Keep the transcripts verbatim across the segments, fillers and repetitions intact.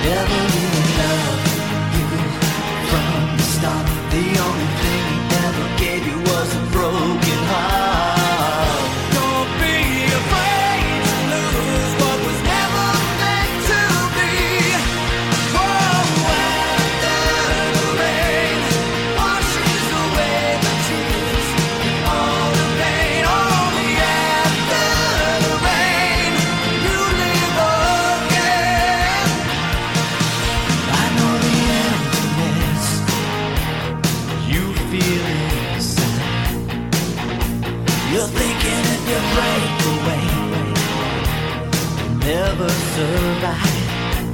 Never really loved you from the start. The only thing he ever gave you was a broken heart. Don't be afraid to lose what was never meant to be. Oh, after the rain washes away the tears and all the pain. Only after the rain you live again. I know the emptiness you feel inside. You're thinking if you break away, you'll never survive.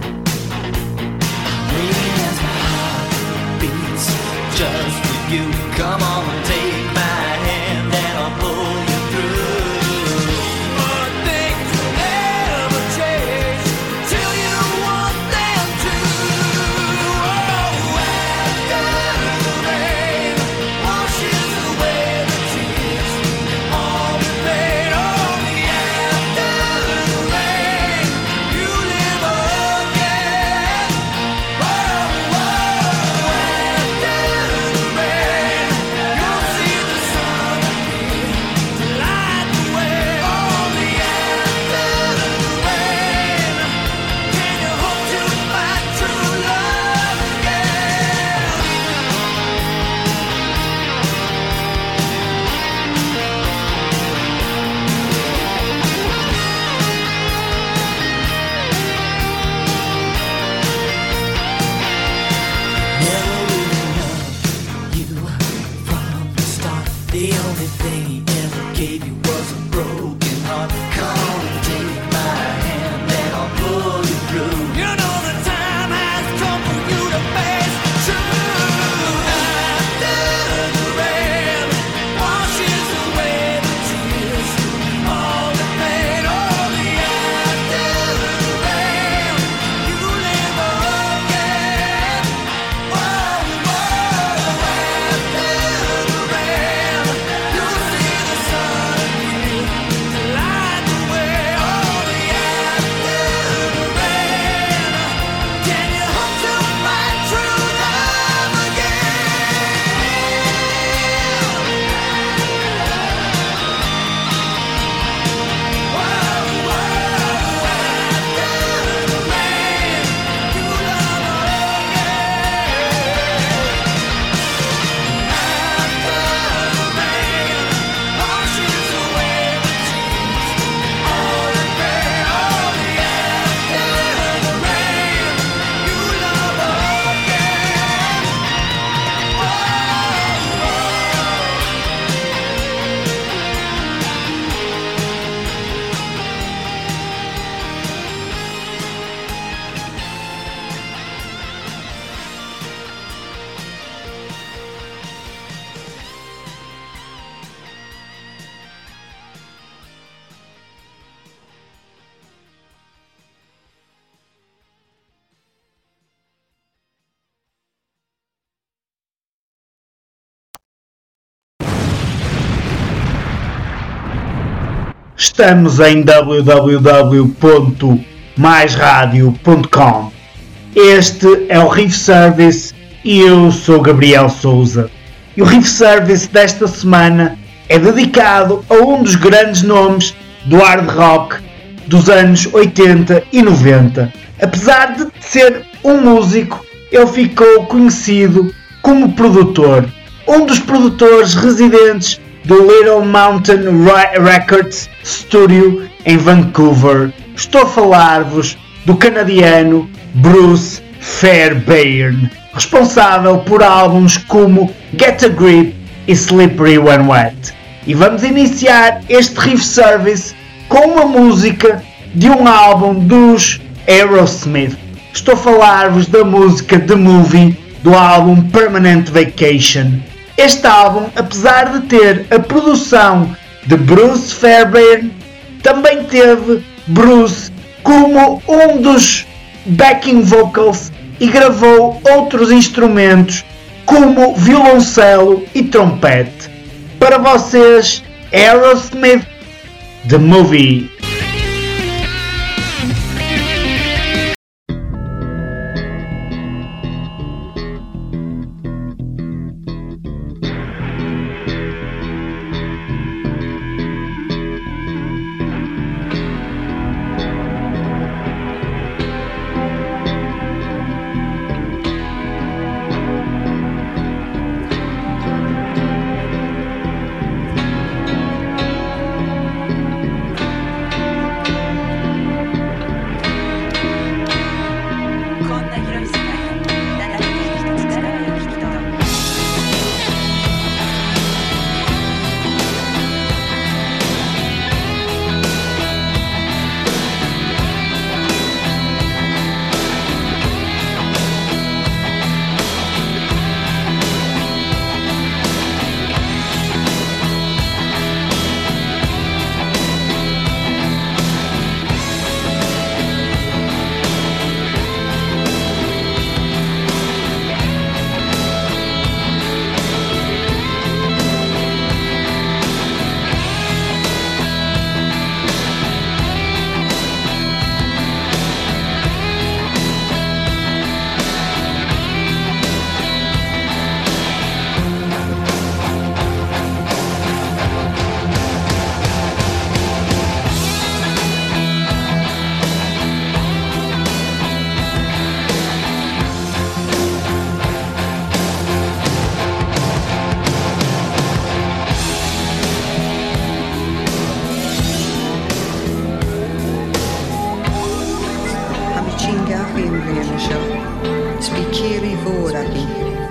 Waiting as my heart beats just for you. Come on and take my hand and I'll pull you through. But things will never change till you want them to. Oh, after the rain washes away the tears and all the pain. Only after the rain you live again. Oh, oh, after the rain you'll see the sun appear to light the way. Only after the rain can you hope to find true love again. Never really loved you from the start. The only thing he ever gave you was a broken heart. Come on and take my hand and I'll pull you through. You know the time has come for you to face the truth. After the rain washes away the tears, all the pain. Only after the rain you live again. Oh, oh, after the rain you'll see the sun appear to light the way. Only after the rain can you hope to find true love again. Oh, oh, after the rain you love again. After the rain washes away the tears, all the pain. Only after the rain you love again. Oh, oh. Estamos em w w w ponto mais radio ponto com. Este é o Riff Service e eu sou Gabriel Souza. E o Riff Service desta semana é dedicado a um dos grandes nomes do hard rock dos anos oitenta e noventa. Apesar de ser um músico, ele ficou conhecido como produtor. Um dos produtores residentes do Little Mountain Records Studio em Vancouver. Estou a falar-vos do canadiano Bruce Fairbairn, responsável por álbuns como Get a Grip e Slippery When Wet. E vamos iniciar este Riff Service com uma música de um álbum dos Aerosmith. Estou a falar-vos da música The Movie do álbum Permanent Vacation. Este álbum, apesar de ter a produção de Bruce Fairbairn, também teve Bruce como um dos backing vocals e gravou outros instrumentos como violoncelo e trompete. Para vocês, Aerosmith, The Movie. sin gachaon bliana seo, is bí céirí mhór agin.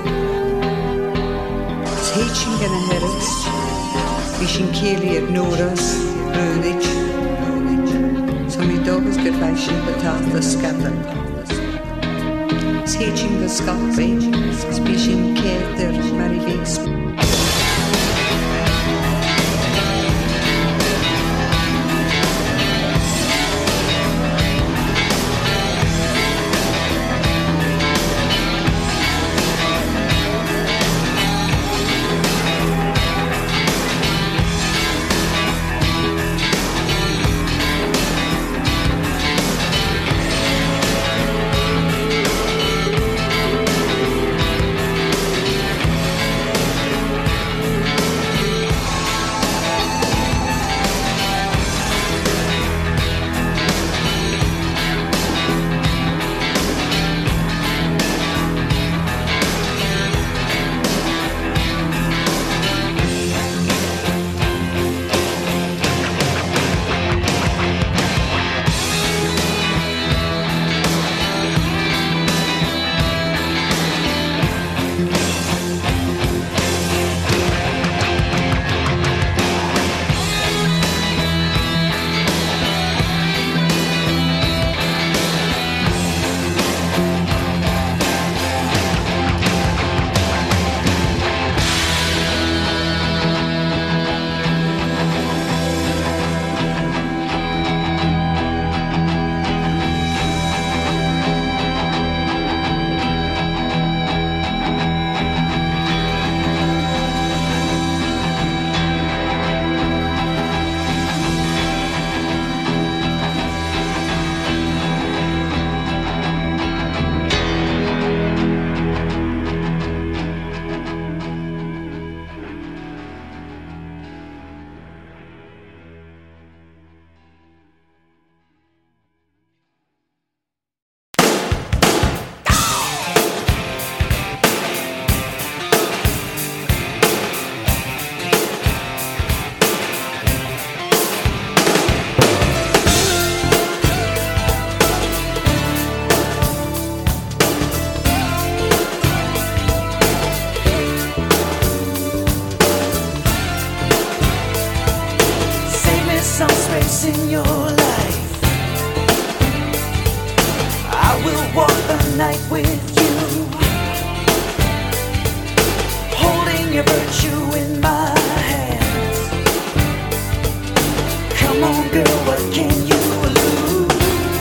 Is héit sin gana heras, bí sin céirí ag nóras, rúnid, so mi dogus go bhaith sin batáta scadan. Is héit sin go scapé, is bí sin céadar mar I bhés. In your life, I will walk the night with you, holding your virtue in my hands. Come on girl, what can you lose?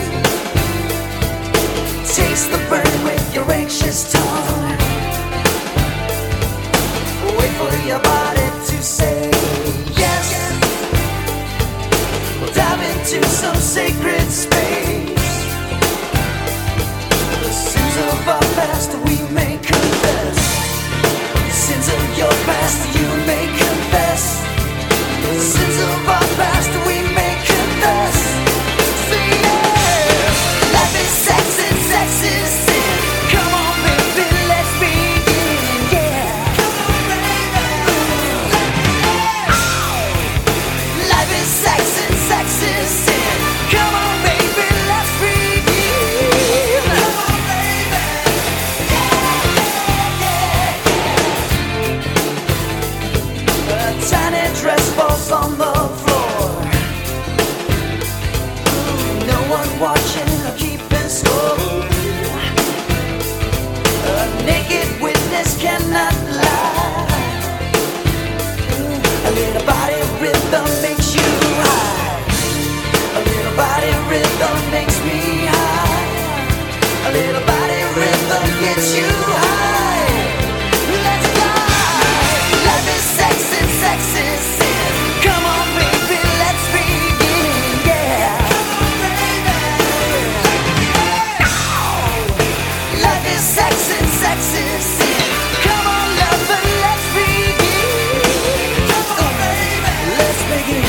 Taste the burn with your anxious tongue. Wait for your body to say yes. Dive into some sacred space. The sins of our past we may confess. The sins of your past you may confess. The sins of our past we may confess. Say yeah. Life is sex and sex is sin. Come on baby, let's begin. Yeah. Life is sex and sex is sin. Come on baby, let's begin. Come on baby. Yeah, yeah, yeah. A tiny dress falls on the floor. No one watching or keeping score. A naked witness cannot lie. A little body rhythm makes you high. A little body rhythm makes me high. A little body rhythm gets you high. Let's fly. Life is sex and sex is sin. Come on baby, let's begin. Yeah. Life is sex and sex is sin. Come on lover, let's begin. Come on baby, let's begin.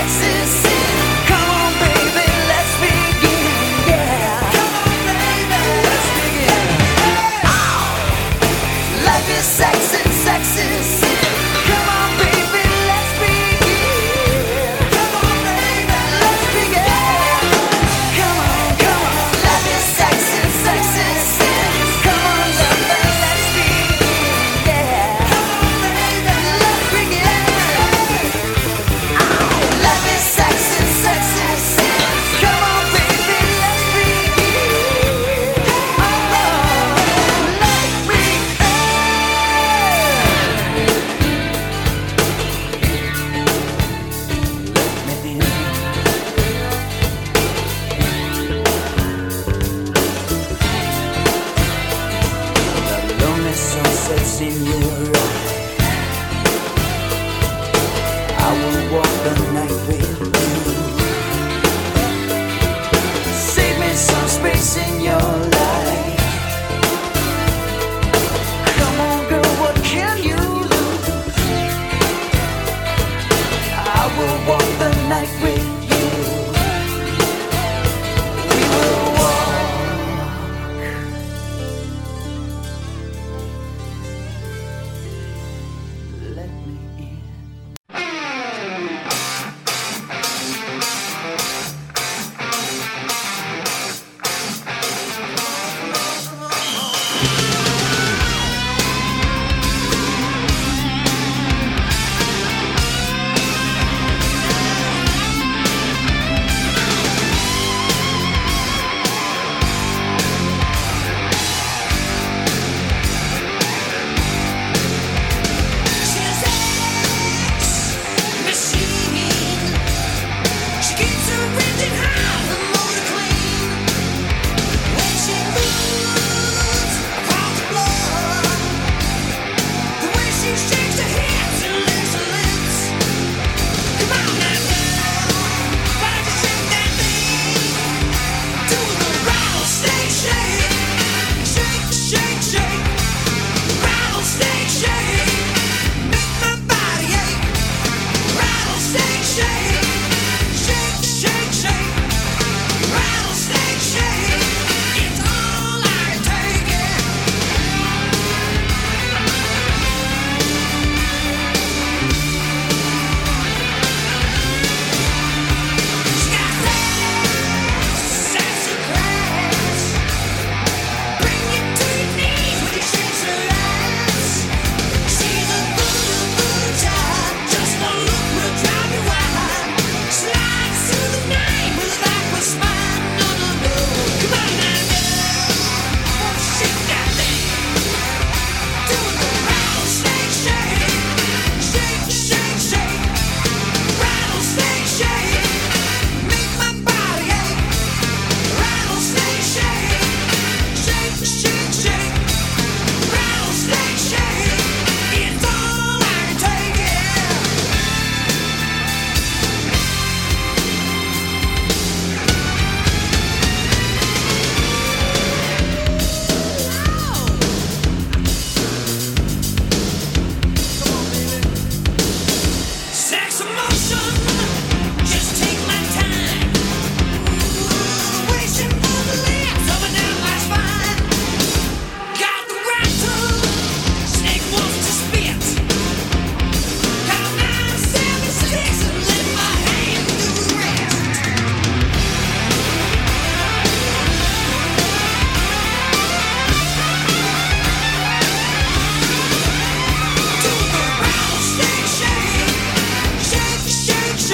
shake,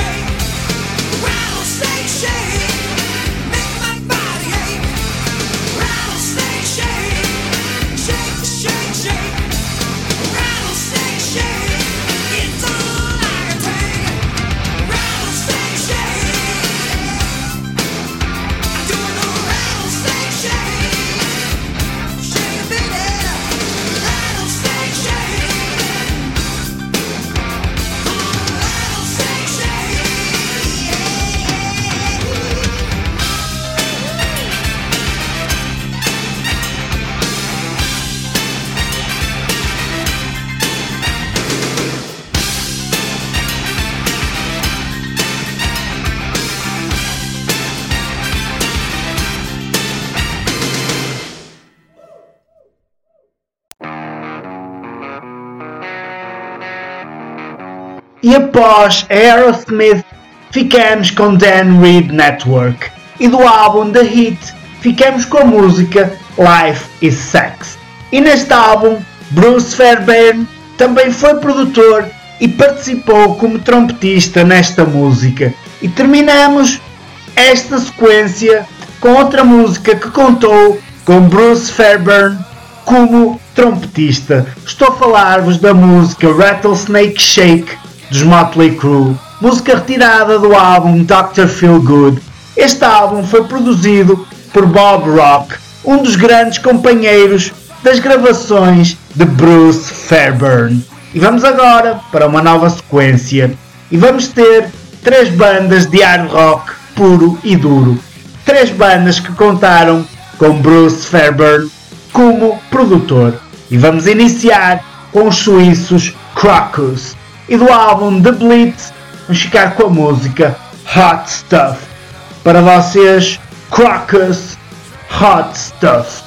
E após Aerosmith, ficamos com Dan Reed Network. E do álbum The Hit, ficamos com a música Life is Sex. E neste álbum, Bruce Fairbairn também foi produtor e participou como trompetista nesta música. E terminamos esta sequência com outra música que contou com Bruce Fairbairn como trompetista. Estou a falar-vos da música Rattlesnake Shake dos Motley Crue, música retirada do álbum doutor Feelgood. Este álbum foi produzido por Bob Rock, um dos grandes companheiros das gravações de Bruce Fairbairn. E vamos agora para uma nova sequência e vamos ter três bandas de hard rock puro e duro. Três bandas que contaram com Bruce Fairbairn como produtor. E vamos iniciar com os suíços Crocus. E do álbum The Blitz vamos ficar com a música Hot Stuff. Para vocês, Crocus, Hot Stuff.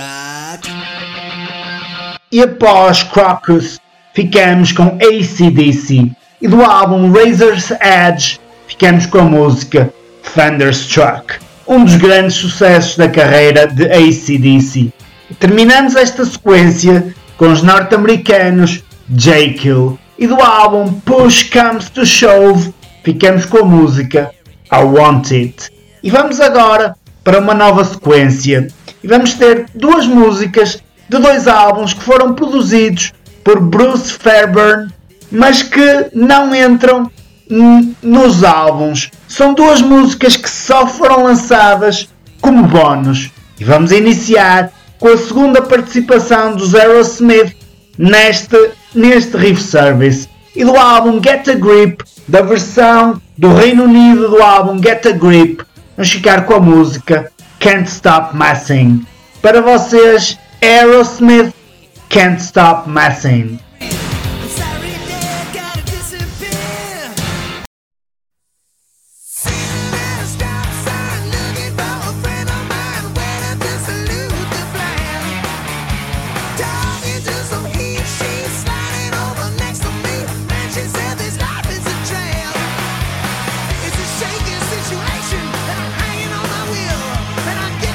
rock. E após Crocus, ficamos com A C D C. E do álbum Razor's Edge, ficamos com a música Thunderstruck, um dos grandes sucessos da carreira de A C D C. E terminamos esta sequência com os norte-americanos Jekyll. E do álbum Push Comes to Shove, ficamos com a música I Want It. E vamos agora para uma nova sequência. E vamos ter duas músicas de dois álbuns que foram produzidos por Bruce Fairbairn, mas que não entram n- nos álbuns. São duas músicas que só foram lançadas como bónus. E vamos iniciar com a segunda participação dos Aerosmith neste, neste Riff Service. E do álbum Get a Grip, da versão do Reino Unido do álbum Get a Grip, vamos ficar com a música Can't Stop Messing. Para vocês, Aerosmith, Can't Stop Messing.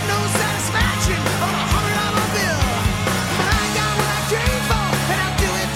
Do it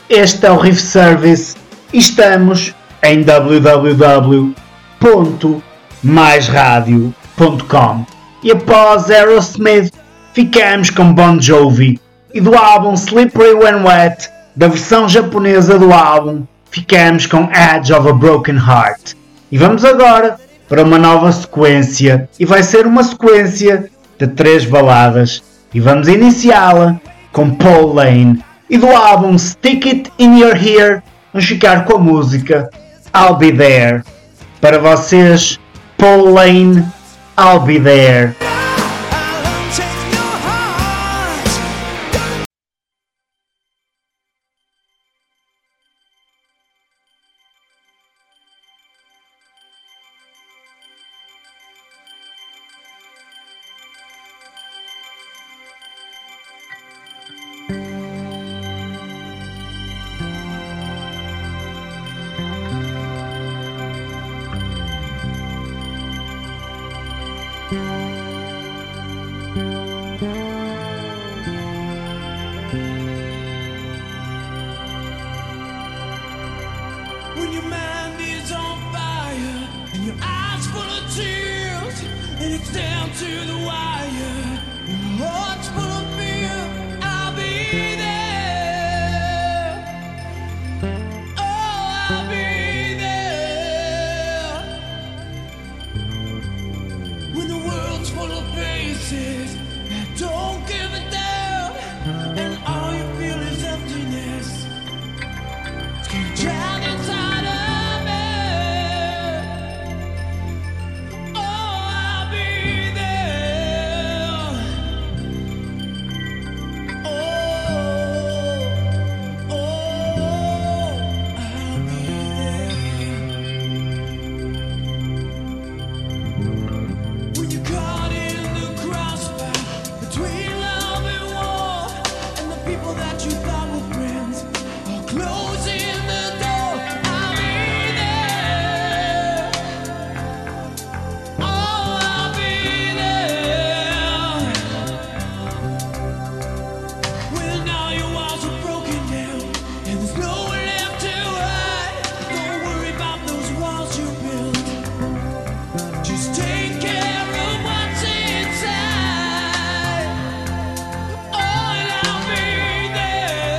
Este é o Riff Service e estamos em w w w ponto mais radio ponto com. E após Aerosmith, ficamos com Bon Jovi e do álbum Slippery When Wet, da versão japonesa do álbum, ficamos com Edge of a Broken Heart. E vamos agora para uma nova sequência, e vai ser uma sequência de três baladas, e vamos iniciá-la com Paul Lane e do álbum Stick It In Your Ear, vamos ficar com a música I'll Be There. Para vocês, Paul Lane, I'll Be There. Oh, and I'll be there.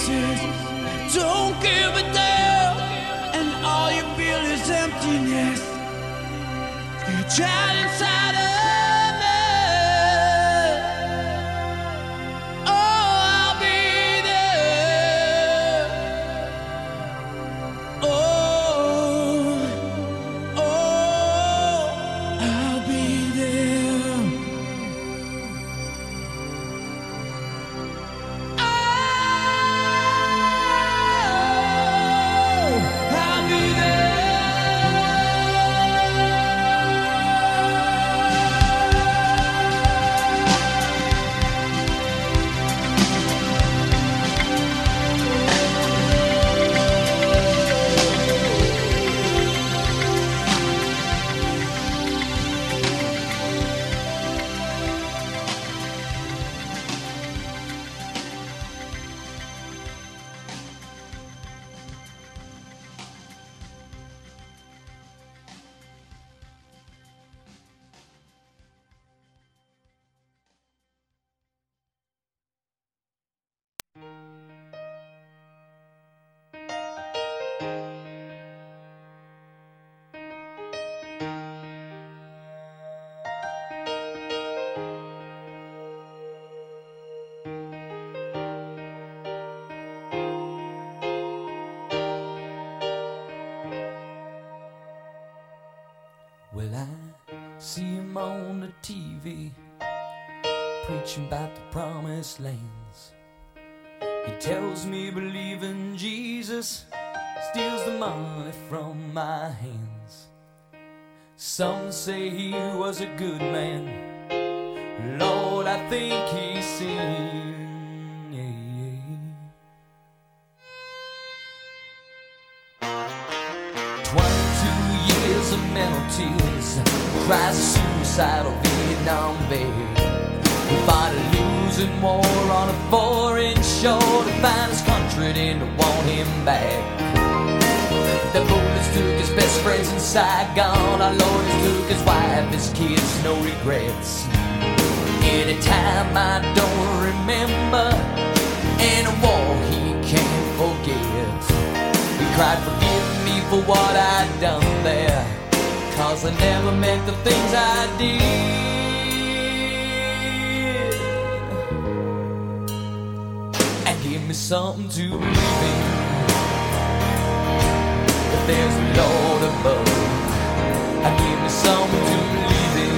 faces don't give a damn, and all you feel is emptiness. You're trapped inside of me. Oh, I'll be there. Oh, oh, I'll be there. Oh, I'll be there. Well, I see him on the T V preaching about the promised lands. He tells me believe in Jesus steals the money from my hands. Some say he was a good man. Lord, I think he sinned. Twenty-two years of mental tears, cries of suicidal Vietnam vet. He fought a losing war on a foreign shore to find his country, didn't want him back. The bullets took his best friends in Saigon. Our Lord has took his wife, his kids, no regrets. Anytime I don't remember, in a war he can't forget. He cried, forgive me for what I'd done there, 'cause I never meant the things I did. And give me something to believe in, that there's a Lord above. And give me something to believe in.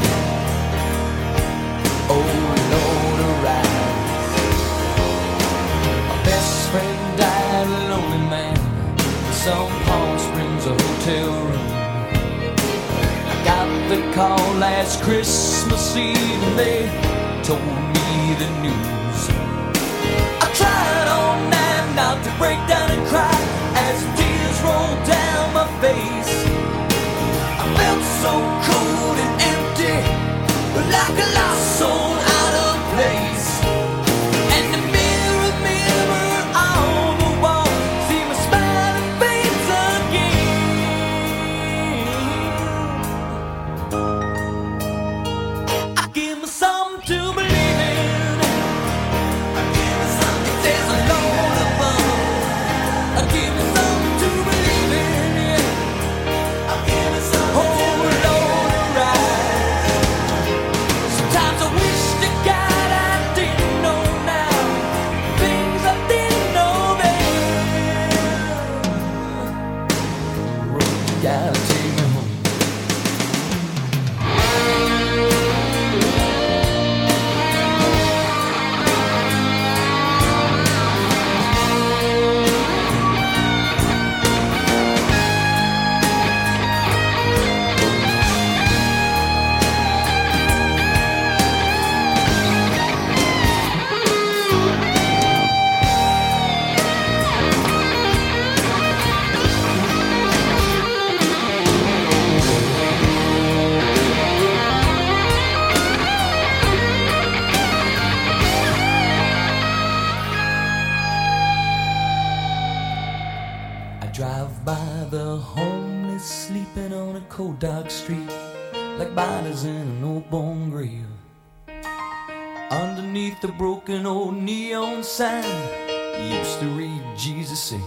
Oh Lord, arise. My best friend died a lonely man in some Palm Springs, a hotel room. I got the call last Christmas Eve and they told me the news. I tried all night not to break down and cry as tears rolled down my face. I felt so cold and empty, like a lost soul out of place. And the mirror, mirror on the wall, see my smiling face again. I give me something to believe in. I give me something. If there's a Lord above, I give me something to believe in. I give me something. Oh Lord, arise. Sometimes I wish to God I didn't know now things I didn't know then. Road, you gotta take me home. I drive by the homeless sleeping on a cold dark street, like bodies in an old bone grave. Underneath the broken old neon sign, used to read Jesus sings.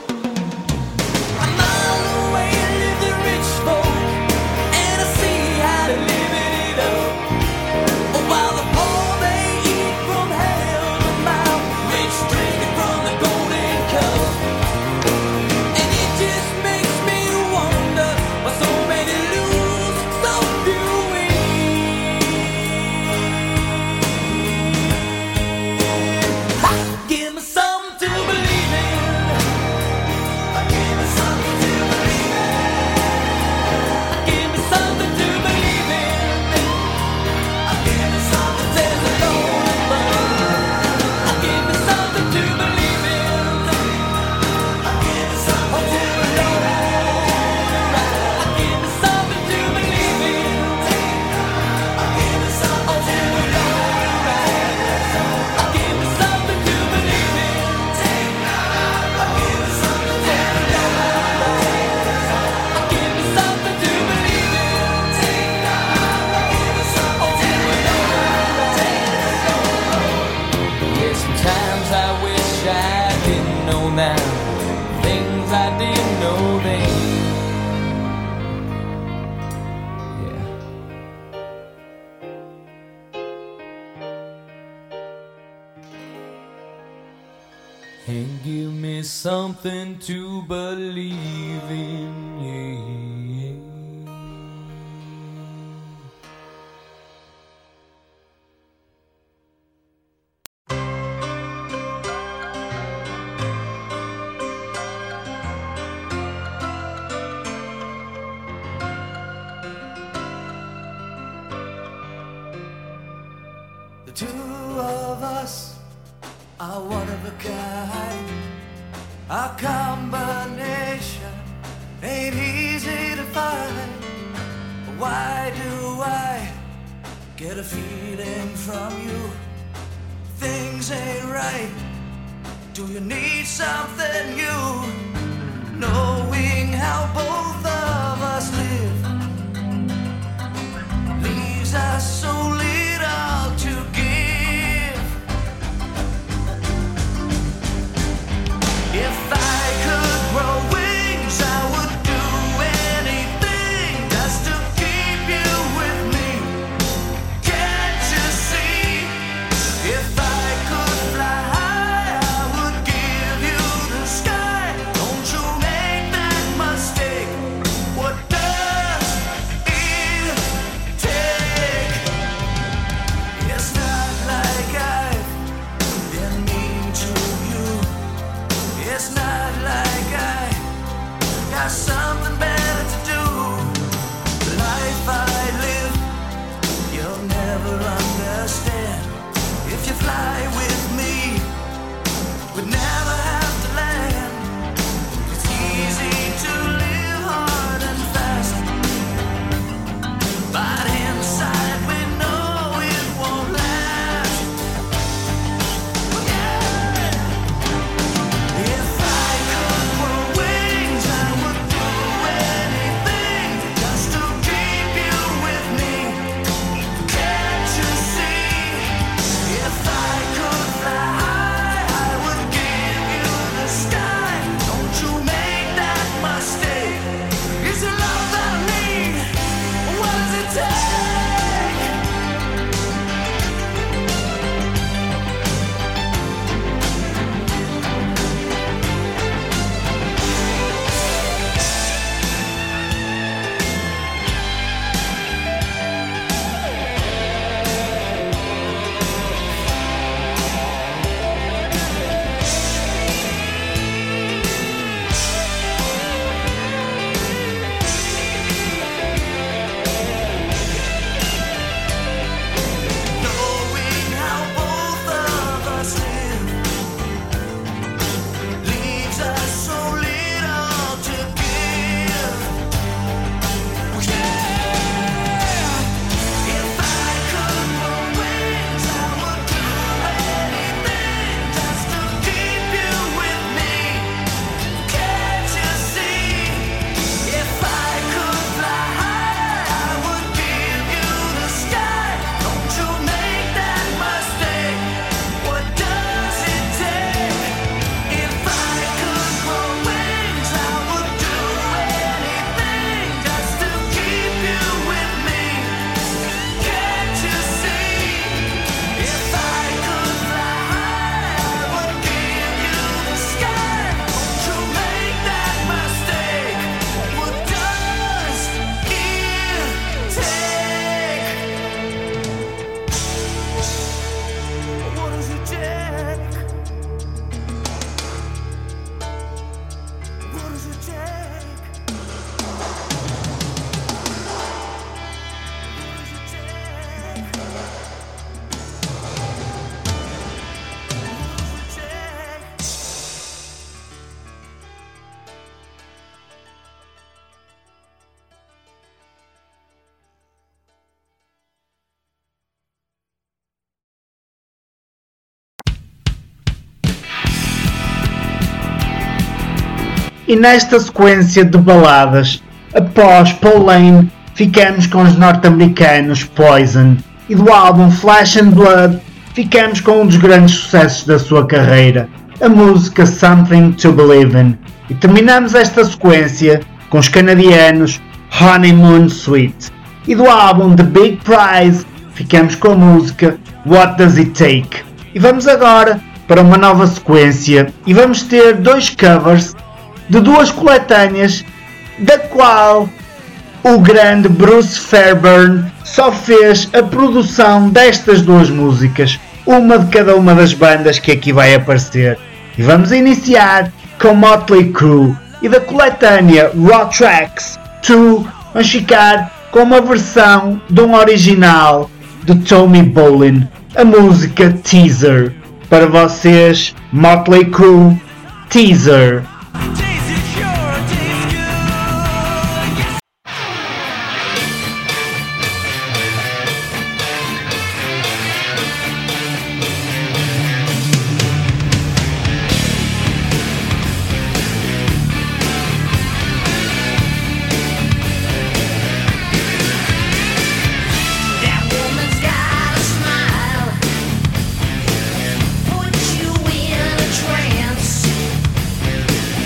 A mile away live the rich folk, and I see how they're living it up. While the poor they eat from hell to mouth, rich drinking from the golden cup. And it just makes me wonder why so many lose, so few win. Ha! Give me something to believe in. Give me something to believe in. Give me something to believe in. Give me something there's a Lord above. Give me something to believe in. Give me something to believe in. Give me something to believe in. Give me something to believe in. Give me something to believe in. Give me something to believe in. Give me something to believe in. Yeah, sometimes I wish I didn't know now things I didn't know then. Yeah. And give me something to believe in. Yeah. The two of us are one of a kind. Our combination ain't easy to find. Why do I get a feeling from you? Things ain't right. Do you need something new? Knowing how both of us live leaves us so little to give. If I could grow wings, I would do anything just to keep you with me. Can't you see? If I could fly high, I would give you the sky. Don't you make that mistake. E nesta sequência de baladas, após Paul Lane, ficamos com os norte-americanos Poison, e do álbum Flesh and Blood ficamos com um dos grandes sucessos da sua carreira, a música Something to Believe In. E terminamos esta sequência com os canadianos Honeymoon Suite. E do álbum The Big Prize ficamos com a música What Does It Take? E vamos agora para uma nova sequência e vamos ter dois covers de duas coletâneas, da qual o grande Bruce Fairbairn só fez a produção destas duas músicas, uma de cada uma das bandas que aqui vai aparecer. E vamos iniciar com Motley Crue e da coletânea Raw Tracks dois, vamos ficar com uma versão de um original de Tommy Bolin, a música Teaser. Para vocês, Motley Crue, Teaser. Put you in a trance.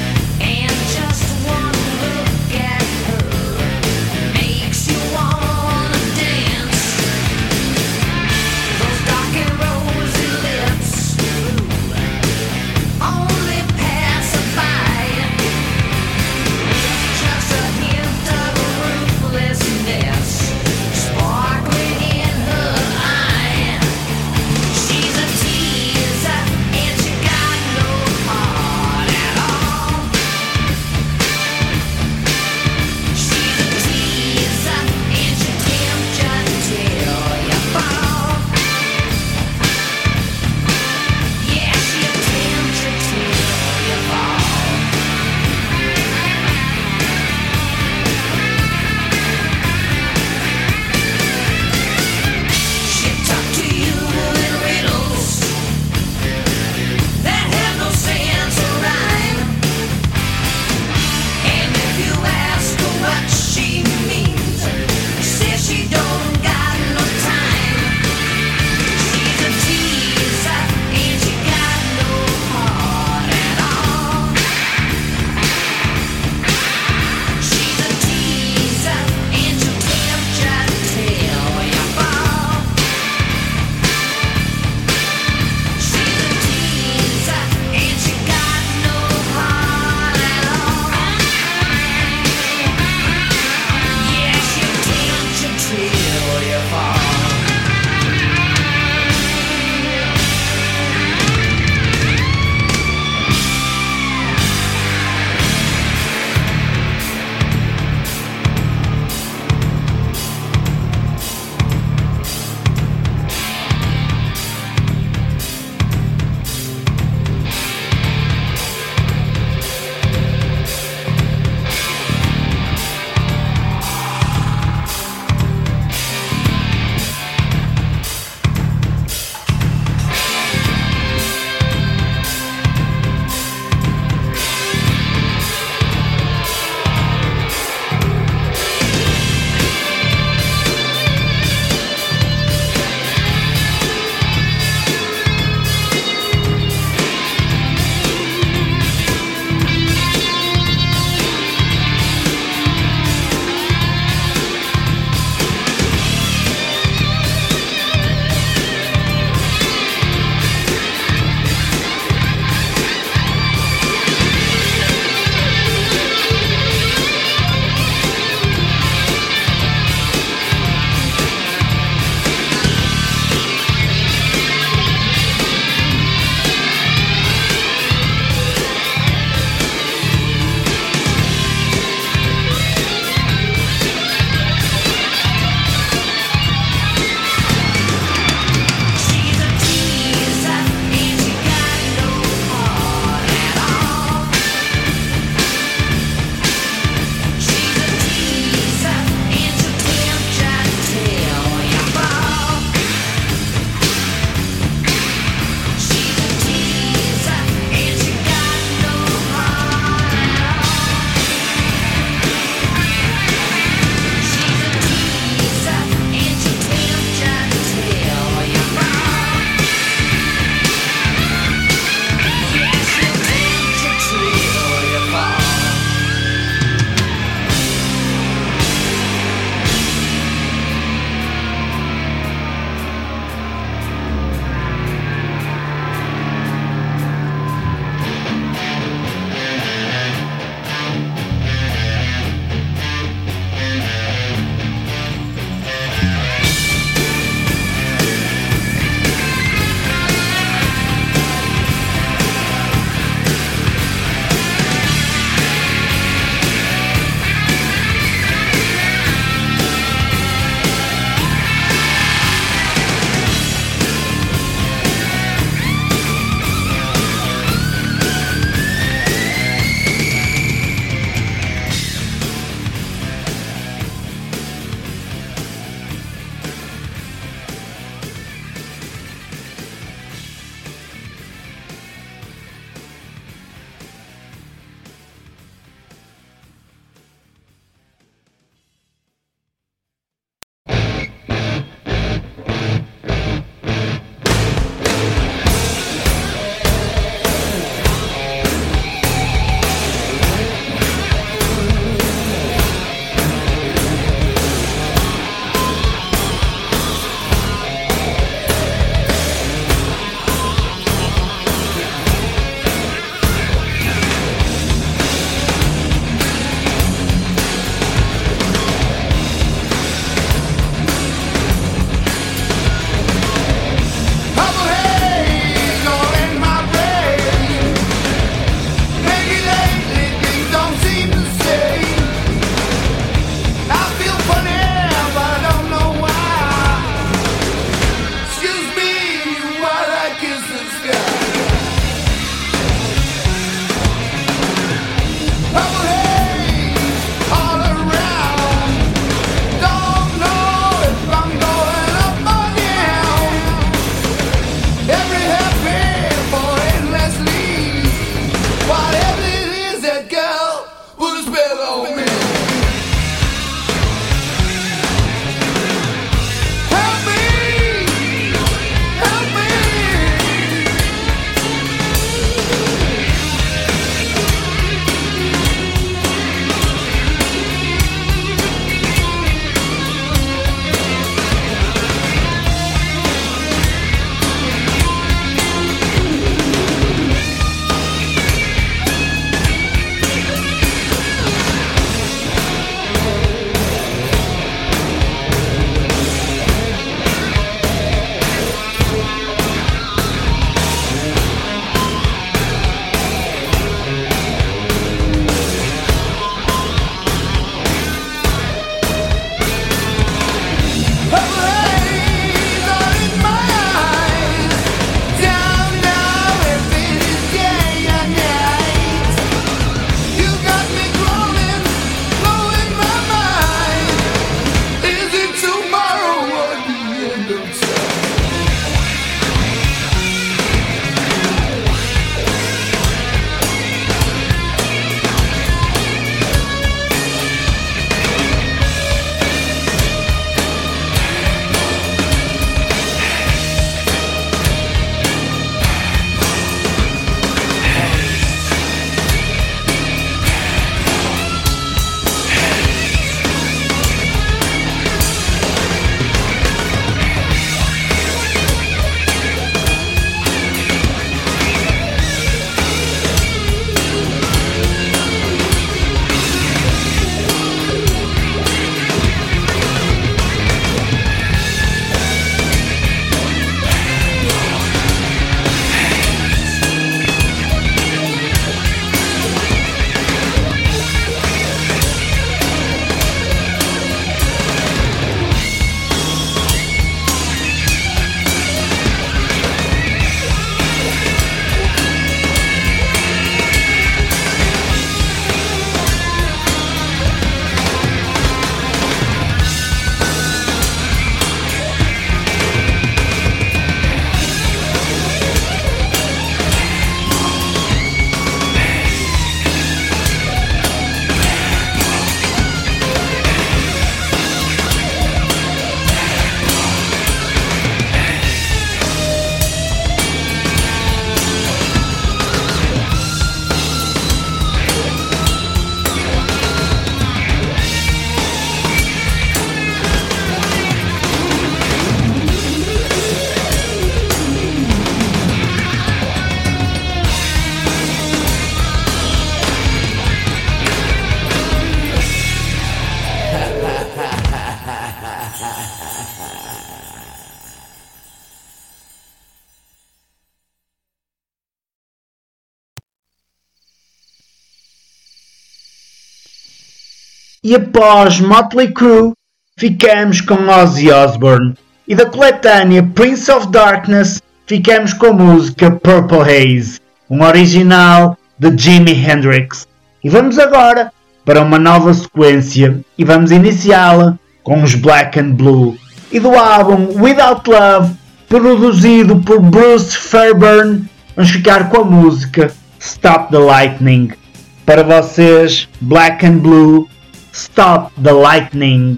E após Motley Crue, ficamos com Ozzy Osbourne. E da coletânea Prince of Darkness, ficamos com a música Purple Haze, um original de Jimi Hendrix. E vamos agora para uma nova sequência e vamos iniciá-la com os Black and Blue e do álbum Without Love, produzido por Bruce Fairbairn. Vamos ficar com a música Stop the Lightning. Para vocês, Black and Blue, Stop the Lightning.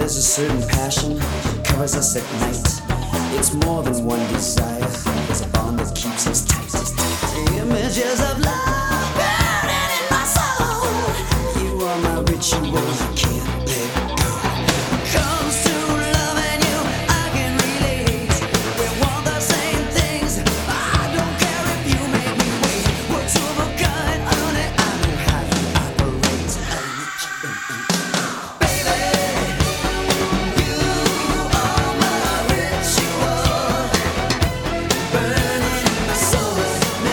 There's a certain passion that covers us at night. It's more than one desire. There's a bond that keeps us tight. Images of love burning in my soul. You are my ritual, I can't let go. Comes to loving you, I can relate. We want the same things. I don't care if you make me wait. We're two of a kind, honey. I know how you operate. Baby, you are my ritual, burning in my soul.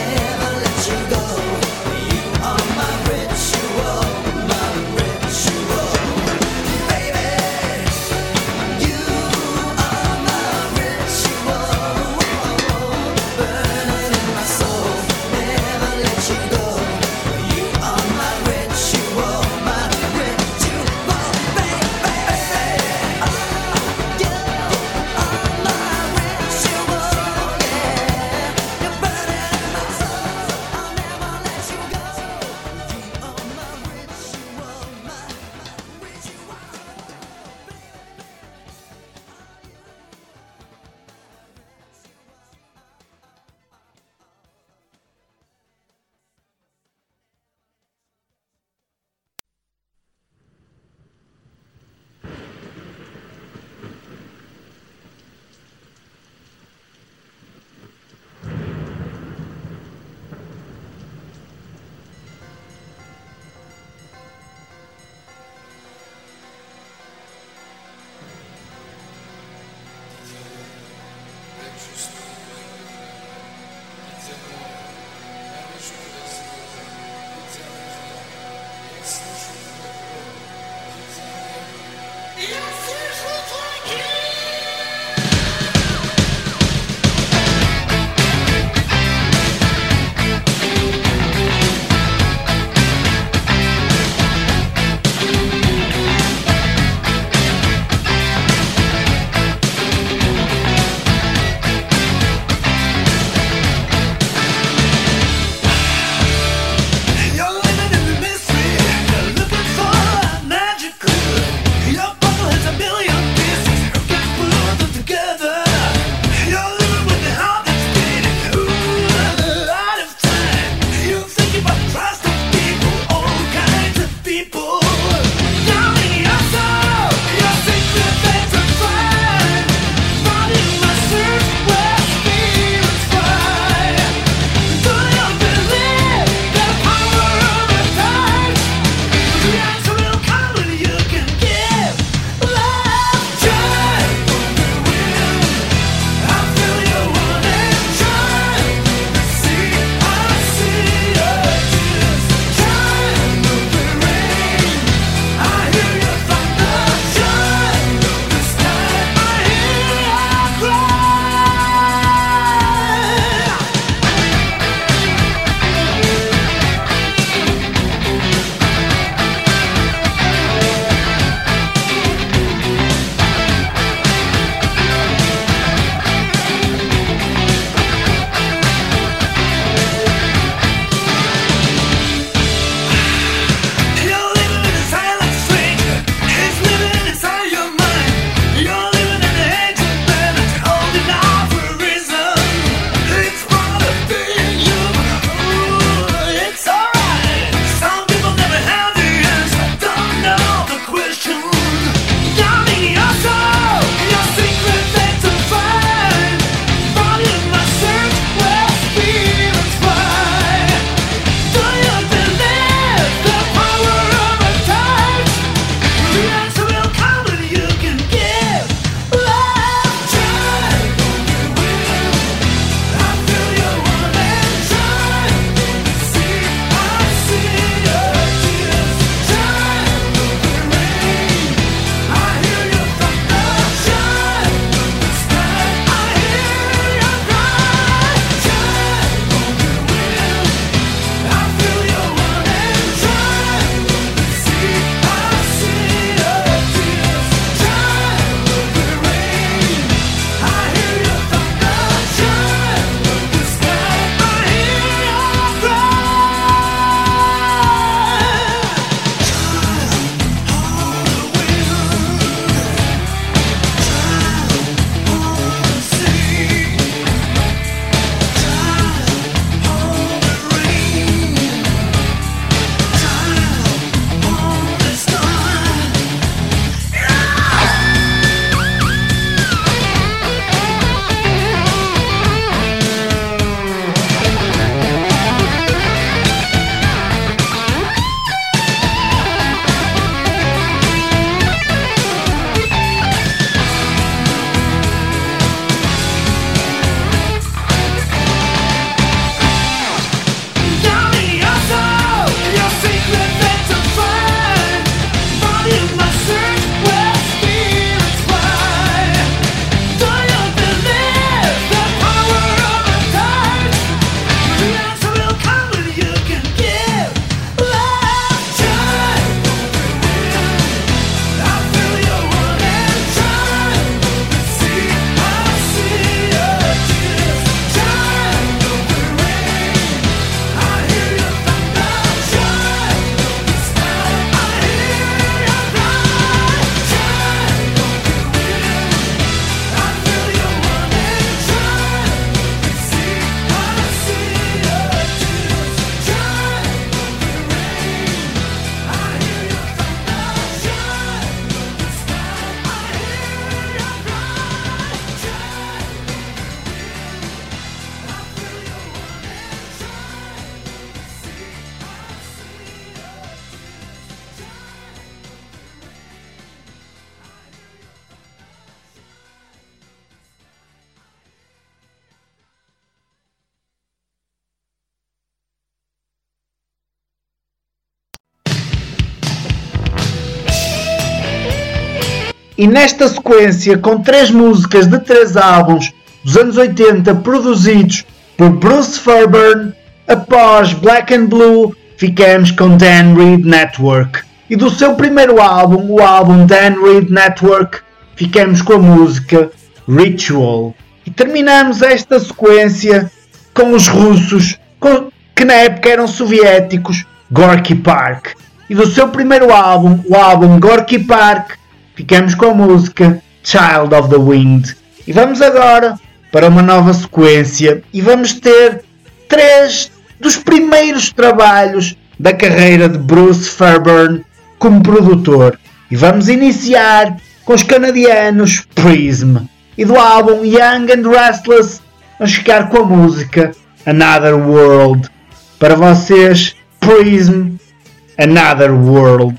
E nesta sequência, com três músicas de três álbuns dos anos oitenta produzidos por Bruce Fairbairn, após Black and Blue, ficamos com Dan Reed Network. E do seu primeiro álbum, o álbum Dan Reed Network, ficamos com a música Ritual. E terminamos esta sequência com os russos, com, que na época eram soviéticos, Gorky Park. E do seu primeiro álbum, o álbum Gorky Park, ficamos com a música Child of the Wind. E vamos agora para uma nova sequência e vamos ter três dos primeiros trabalhos da carreira de Bruce Fairbairn como produtor. E vamos iniciar com os canadianos Prism. E do álbum Young and Restless vamos ficar com a música Another World. Para vocês, Prism, Another World.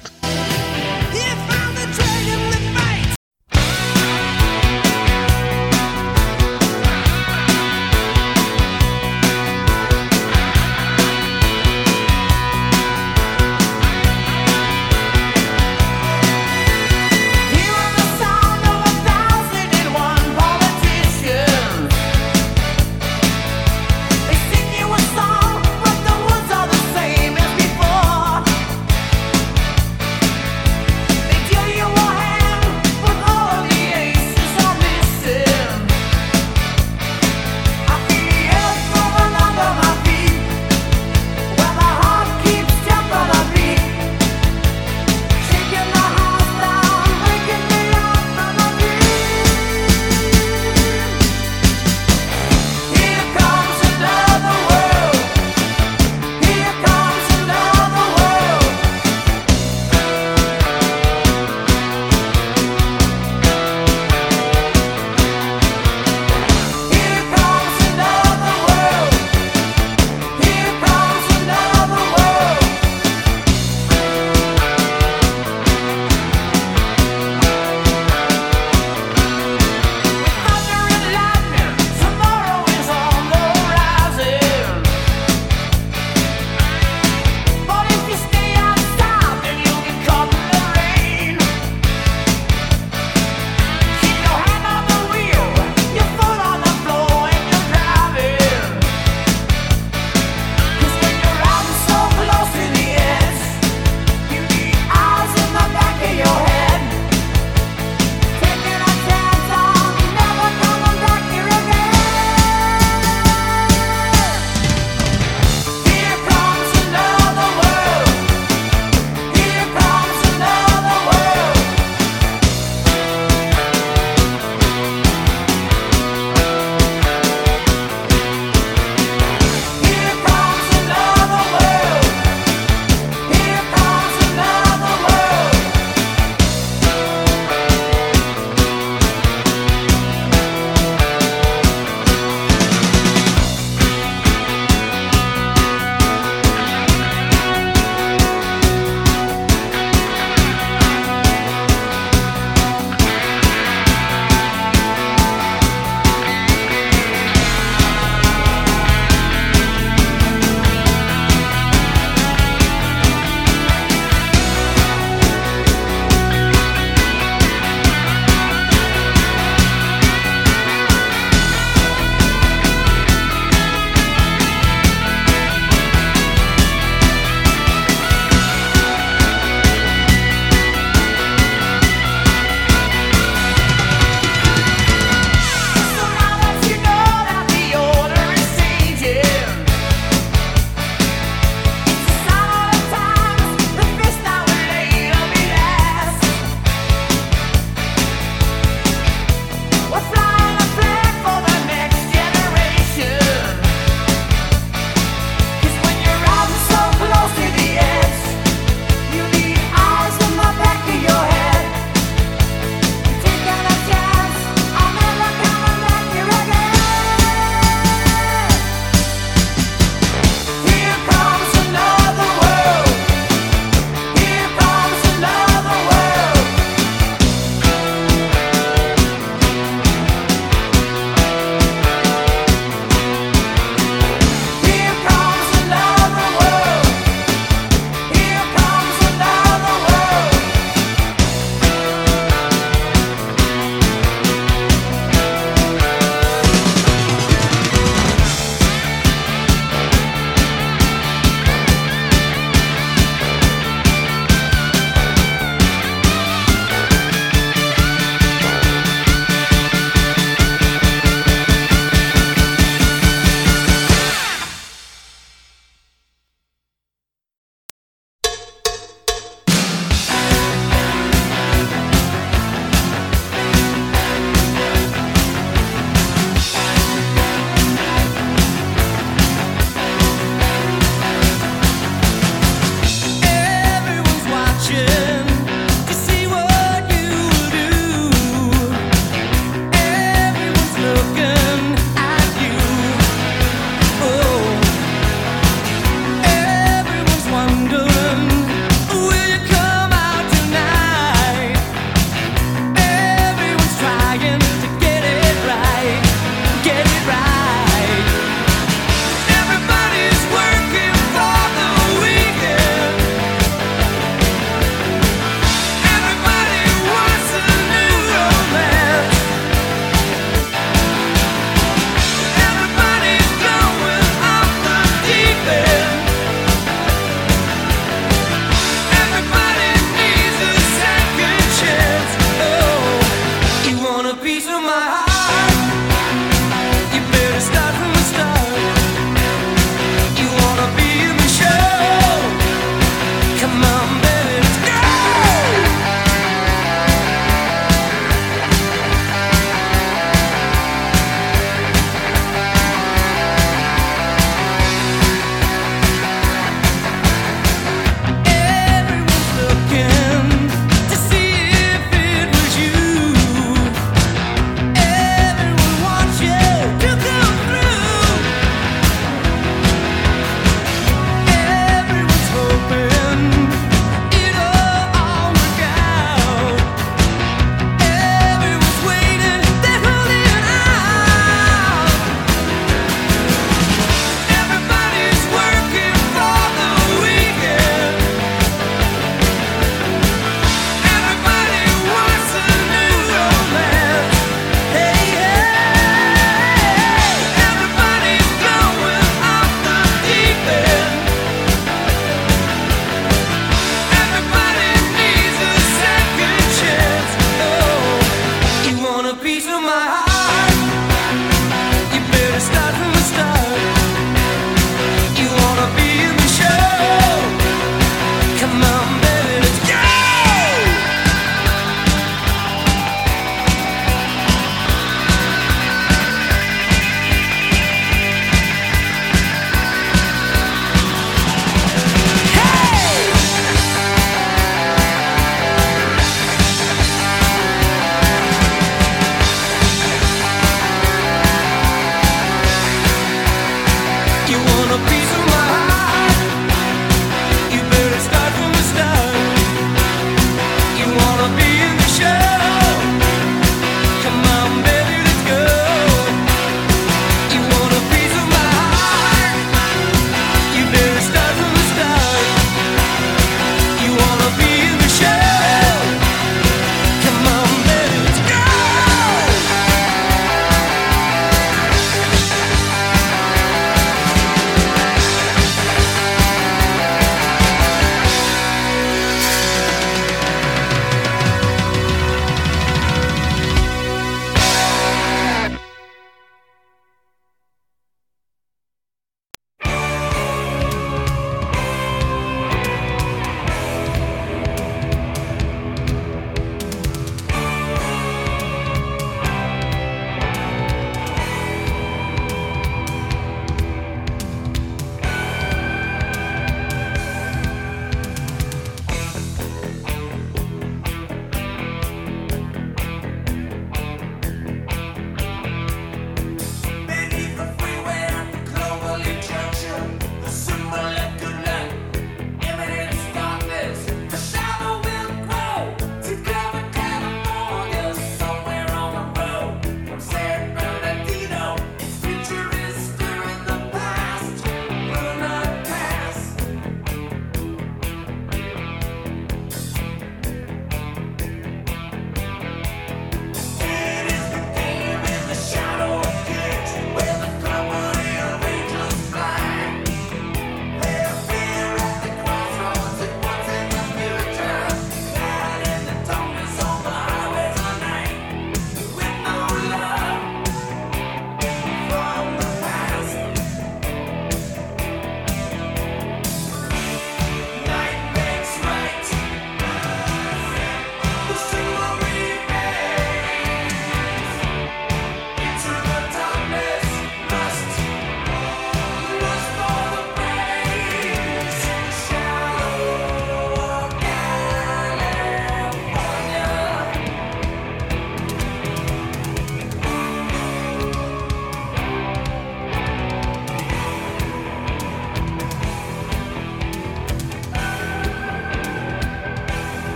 Song from the woods are the same as before.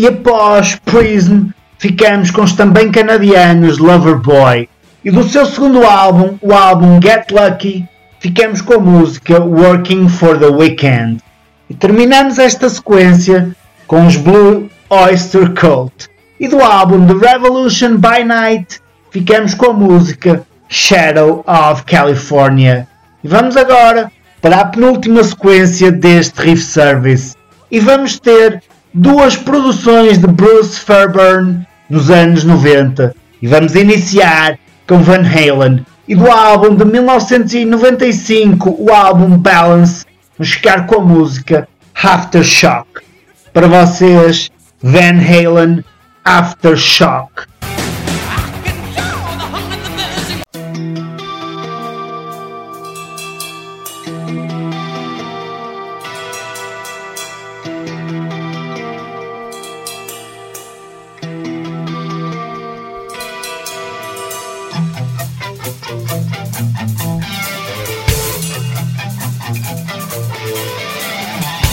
E após Prism, ficamos com os também canadianos Loverboy. E do seu segundo álbum, o álbum Get Lucky, ficamos com a música Working for the Weekend. E terminamos esta sequência com os Blue Oyster Cult. E do álbum The Revolution by Night, ficamos com a música Shadow of California. E vamos agora para a penúltima sequência deste Riff Service. E vamos ter duas produções de Bruce Fairbairn nos anos noventa. E vamos iniciar com Van Halen. E do álbum de mil novecentos e noventa e cinco, o álbum Balance, vamos ficar com a música Aftershock. Para vocês, Van Halen, Aftershock.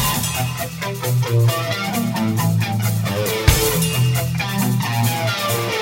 We'll be right back.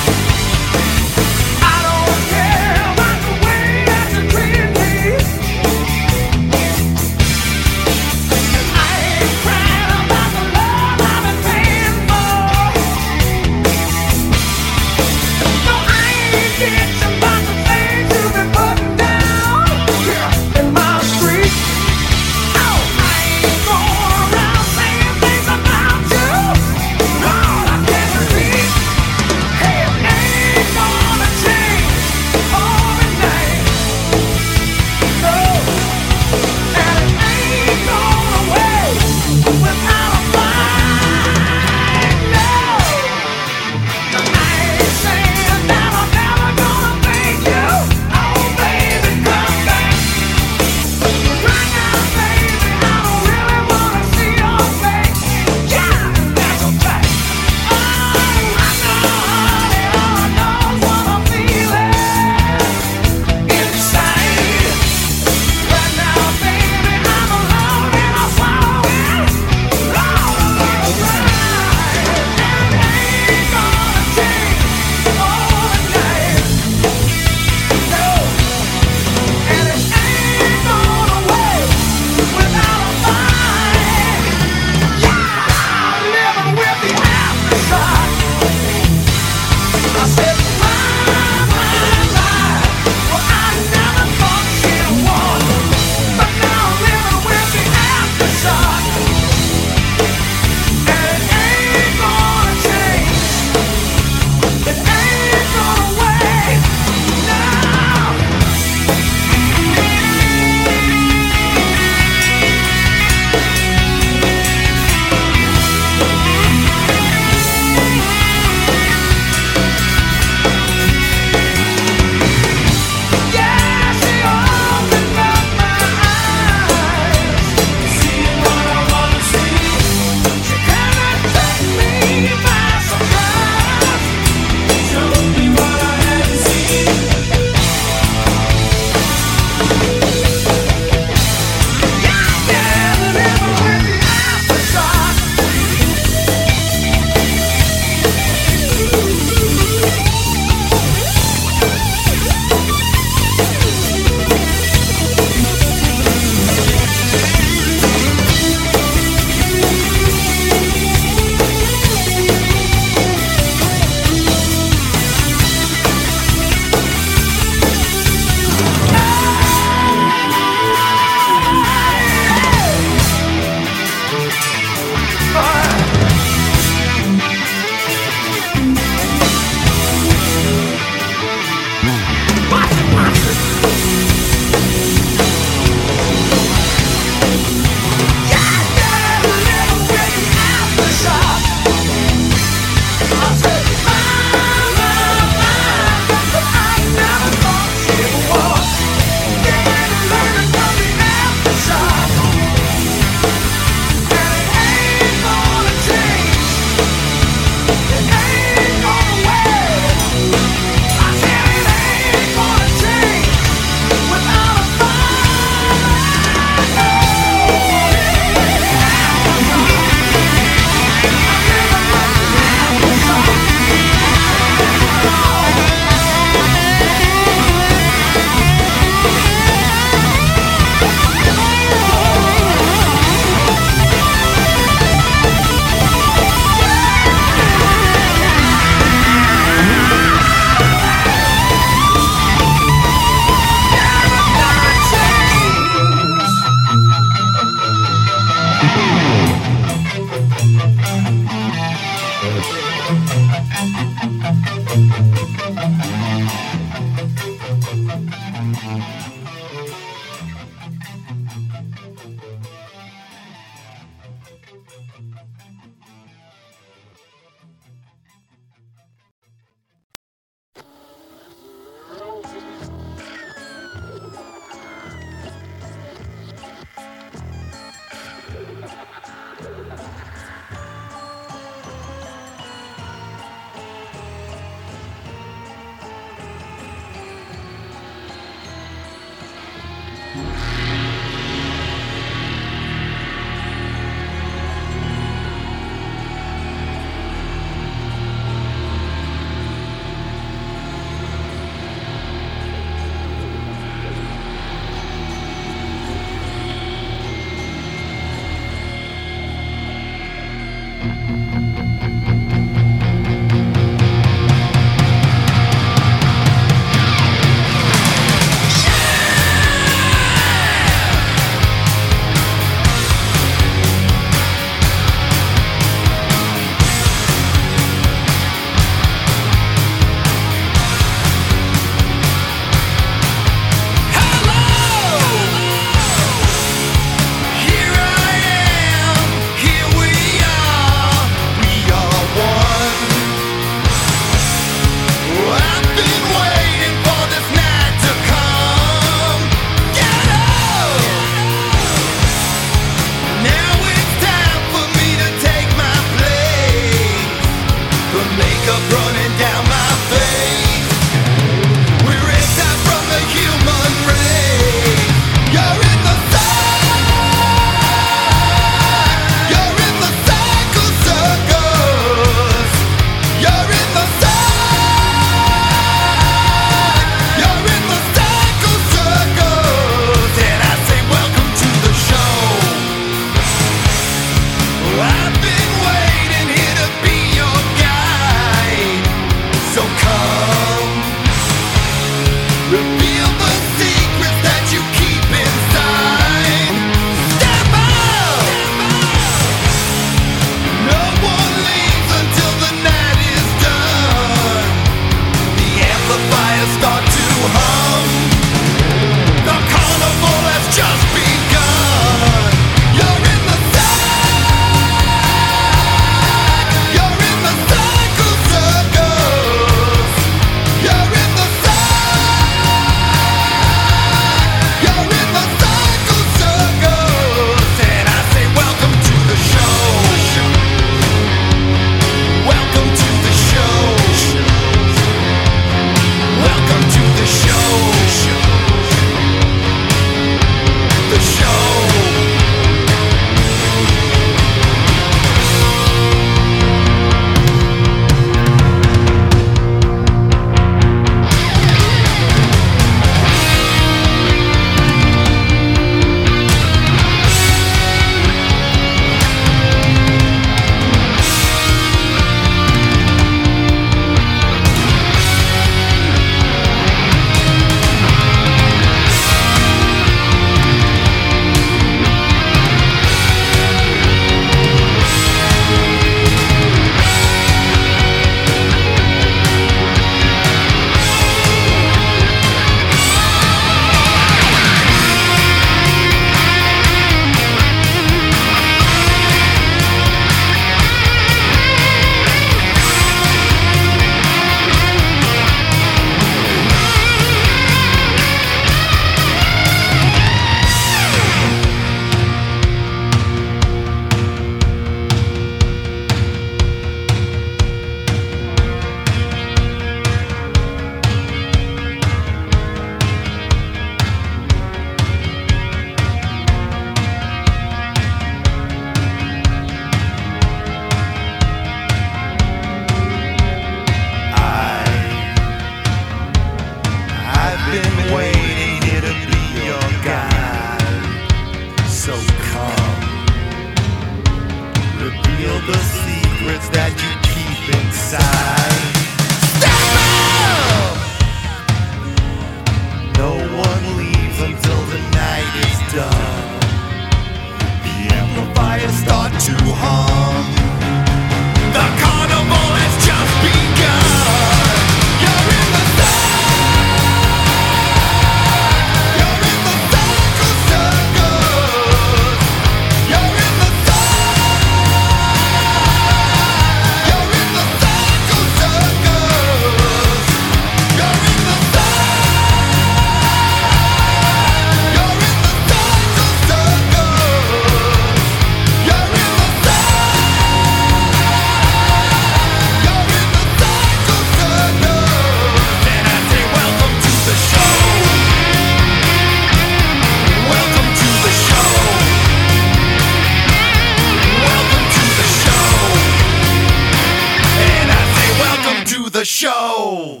Show!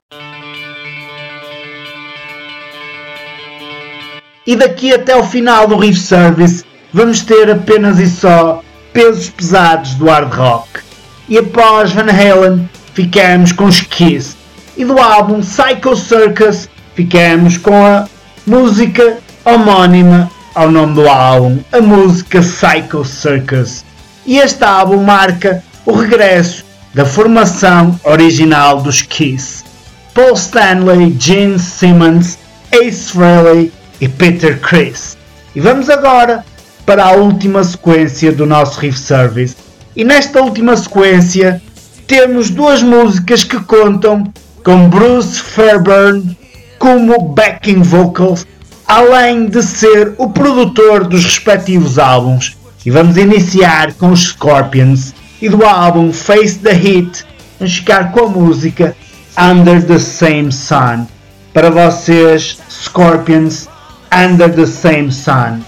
E daqui até o final do Riff Service vamos ter apenas e só pesos pesados do hard rock. E após Van Halen ficamos com os Kiss. E do álbum Psycho Circus ficamos com a música homónima ao nome do álbum, a música Psycho Circus. E este álbum marca o regresso da formação original dos Kiss: Paul Stanley, Gene Simmons, Ace Frehley e Peter Criss. E vamos agora para a última sequência do nosso Riff Service. E nesta última sequência temos duas músicas que contam com Bruce Fairbairn como backing vocals, além de ser o produtor dos respectivos álbuns. E vamos iniciar com os Scorpions e do álbum Face the Heat, vamos ficar com a música Under the Same Sun. Para vocês, Scorpions, Under the Same Sun.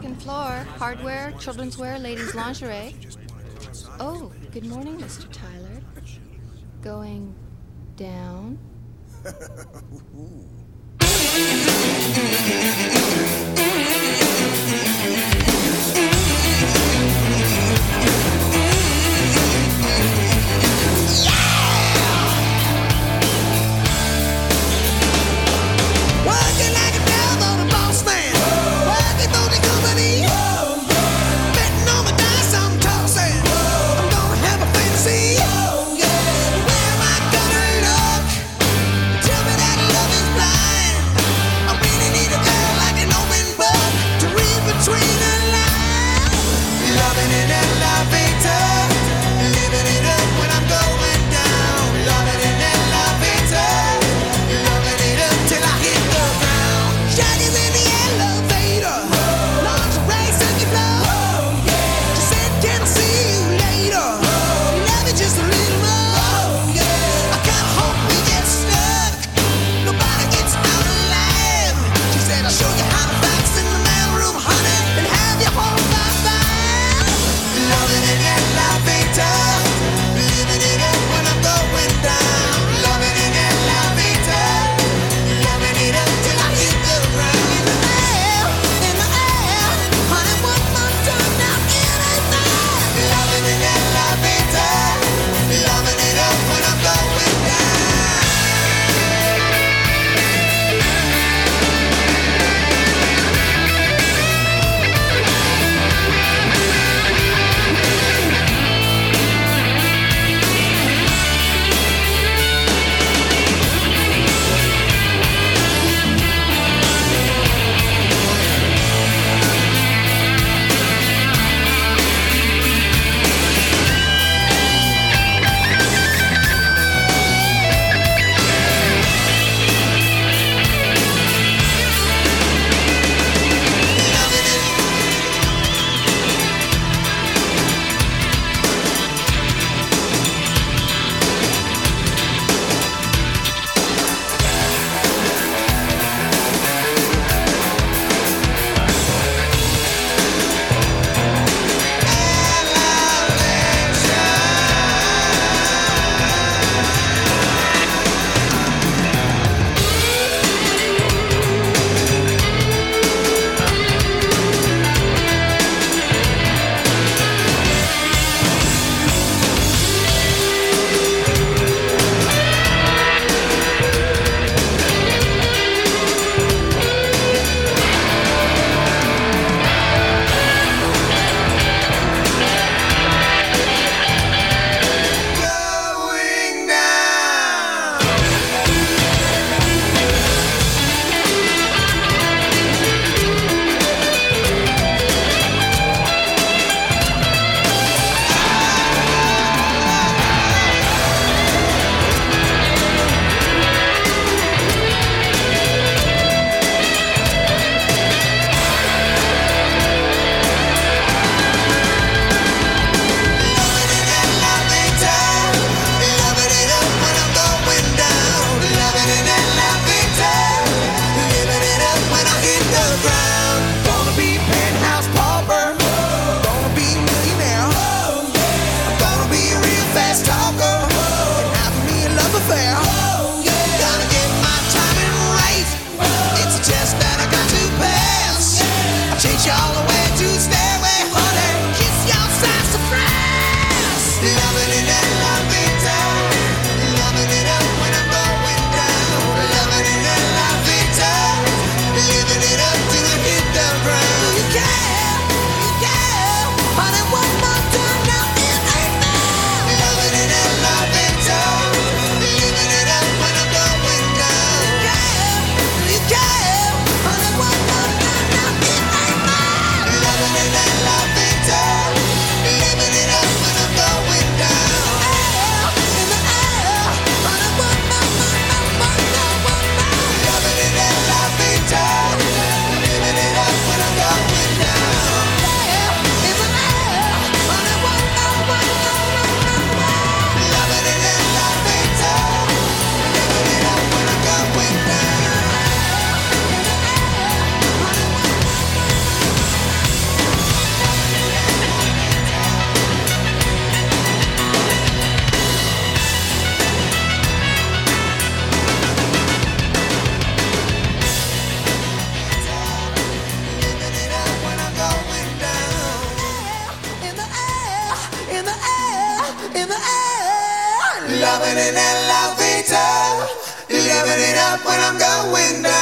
second floor. Hardware, children's wear, ladies' lingerie. Oh, good morning, Mister Tyler. Going down? Working like a devil, the boss man. Working for the company. Betting on the dice I'm tossing. I'm gonna have a fantasy. Where am I gonna look? Tell me that love is blind. I really need a girl. turn it up when I'm going down.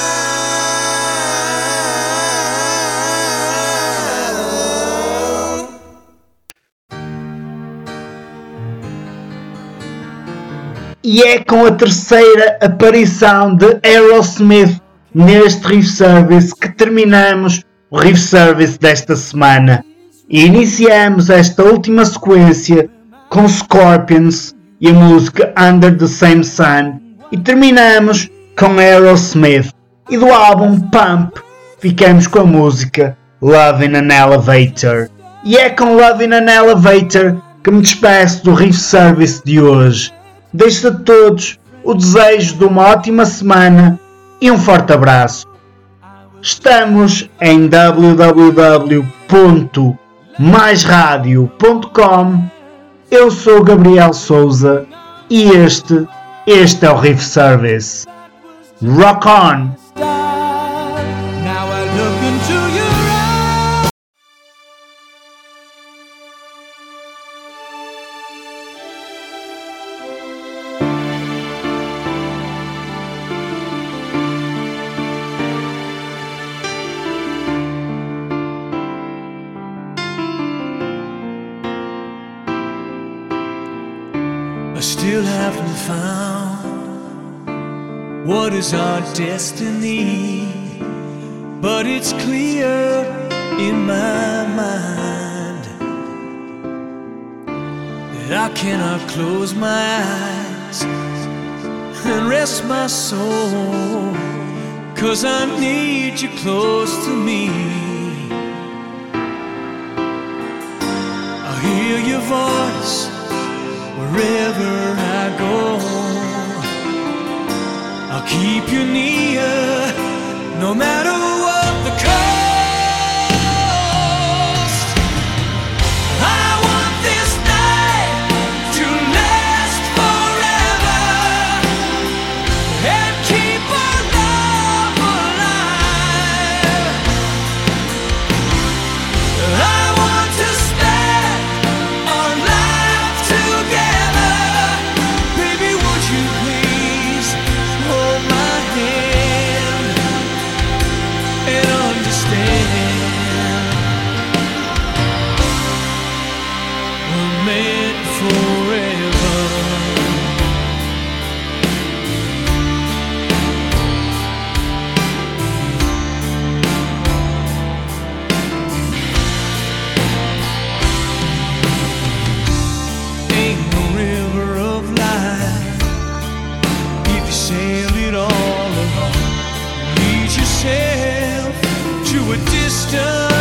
E é com a terceira aparição de Aerosmith neste Riff Service que terminamos o Riff Service desta semana. E iniciamos esta última sequência com Scorpions e a música Under the Same Sun. E terminamos com Aerosmith. E do álbum Pump ficamos com a música Love in an Elevator. E é com Love in an Elevator que me despeço do Riff Service de hoje. Deixo a todos o desejo de uma ótima semana e um forte abraço. Estamos em w w w ponto mais radio ponto com. Eu sou Gabriel Souza e este, este é o Riff Service. Rock on! Now I look into your eyes. I still haven't found what is our destiny, but it's clear in my mind that I cannot close my eyes and rest my soul, 'cause I need you close to me. I hear your voice wherever I go. I'll keep you near, no matter what the cost. I want this night to last forever and keep our love alive. I want to spend our life together. Baby, would you please hold my hand and understand we're meant forever. Ain't no river of life if you sail it all alone. Lead yourself to a distant